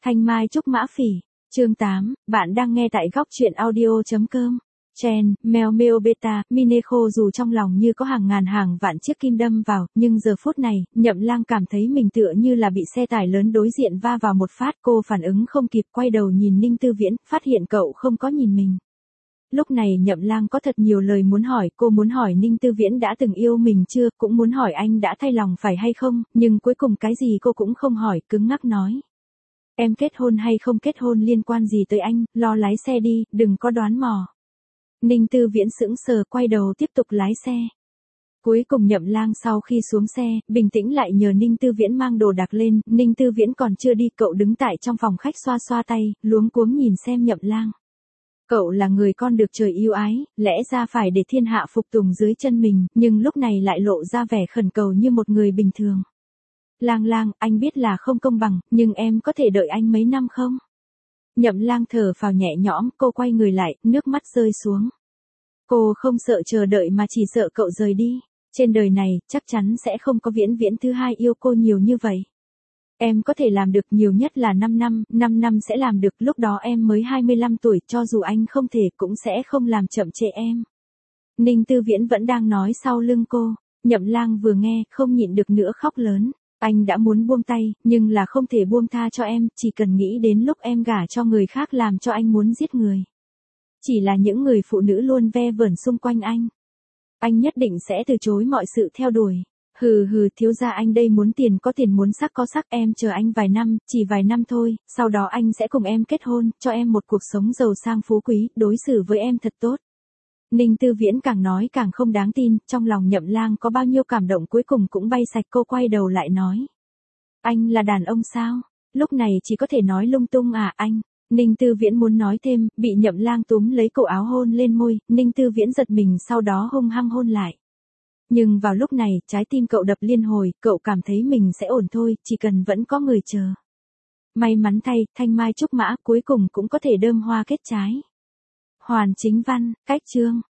Thanh Mai Trúc Mã Phỉ, chương 8, bạn đang nghe tại góc truyện audio.com. Chen, Mèo Mèo Beta, Mineko dù trong lòng như có hàng ngàn hàng vạn chiếc kim đâm vào, nhưng giờ phút này, Nhậm Lang cảm thấy mình tựa như là bị xe tải lớn đối diện va vào một phát. Cô phản ứng không kịp, quay đầu nhìn Ninh Tư Viễn, phát hiện cậu không có nhìn mình. Lúc này Nhậm Lang có thật nhiều lời muốn hỏi, cô muốn hỏi Ninh Tư Viễn đã từng yêu mình chưa, cũng muốn hỏi anh đã thay lòng phải hay không, nhưng cuối cùng cái gì cô cũng không hỏi, cứng ngắc nói. Em kết hôn hay không kết hôn liên quan gì tới anh, lo lái xe đi, đừng có đoán mò. Ninh Tư Viễn sững sờ, quay đầu tiếp tục lái xe. Cuối cùng Nhậm Lang sau khi xuống xe, bình tĩnh lại nhờ Ninh Tư Viễn mang đồ đạc lên. Ninh Tư Viễn còn chưa đi, cậu đứng tại trong phòng khách xoa xoa tay, luống cuống nhìn xem Nhậm Lang. Cậu là người con được trời yêu ái, lẽ ra phải để thiên hạ phục tùng dưới chân mình, nhưng lúc này lại lộ ra vẻ khẩn cầu như một người bình thường. Lang Lang, anh biết là không công bằng, nhưng em có thể đợi anh mấy năm không? Nhậm Lang thở phào nhẹ nhõm, cô quay người lại, nước mắt rơi xuống. Cô không sợ chờ đợi mà chỉ sợ cậu rời đi. Trên đời này, chắc chắn sẽ không có Viễn Viễn thứ hai yêu cô nhiều như vậy. Em có thể làm được nhiều nhất là 5 năm sẽ làm được, lúc đó em mới 25 tuổi, cho dù anh không thể cũng sẽ không làm chậm trễ em. Ninh Tư Viễn vẫn đang nói sau lưng cô. Nhậm Lang vừa nghe, không nhịn được nữa khóc lớn. Anh đã muốn buông tay, nhưng là không thể buông tha cho em, chỉ cần nghĩ đến lúc em gả cho người khác làm cho anh muốn giết người. Chỉ là những người phụ nữ luôn ve vẩn xung quanh anh. Anh nhất định sẽ từ chối mọi sự theo đuổi. Hừ, thiếu gia anh đây muốn tiền có tiền, muốn sắc có sắc, em chờ anh vài năm, chỉ vài năm thôi, sau đó anh sẽ cùng em kết hôn, cho em một cuộc sống giàu sang phú quý, đối xử với em thật tốt. Ninh Tư Viễn càng nói càng không đáng tin, trong lòng Nhậm Lang có bao nhiêu cảm động cuối cùng cũng bay sạch. Cô quay đầu lại nói. Anh là đàn ông sao? Lúc này chỉ có thể nói lung tung à anh? Ninh Tư Viễn muốn nói thêm, bị Nhậm Lang túm lấy cổ áo hôn lên môi. Ninh Tư Viễn giật mình, sau đó hung hăng hôn lại. Nhưng vào lúc này, trái tim cậu đập liên hồi, cậu cảm thấy mình sẽ ổn thôi, chỉ cần vẫn có người chờ. May mắn thay, Thanh Mai Trúc Mã cuối cùng cũng có thể đơm hoa kết trái. Hoàn Chính Văn, cách chương.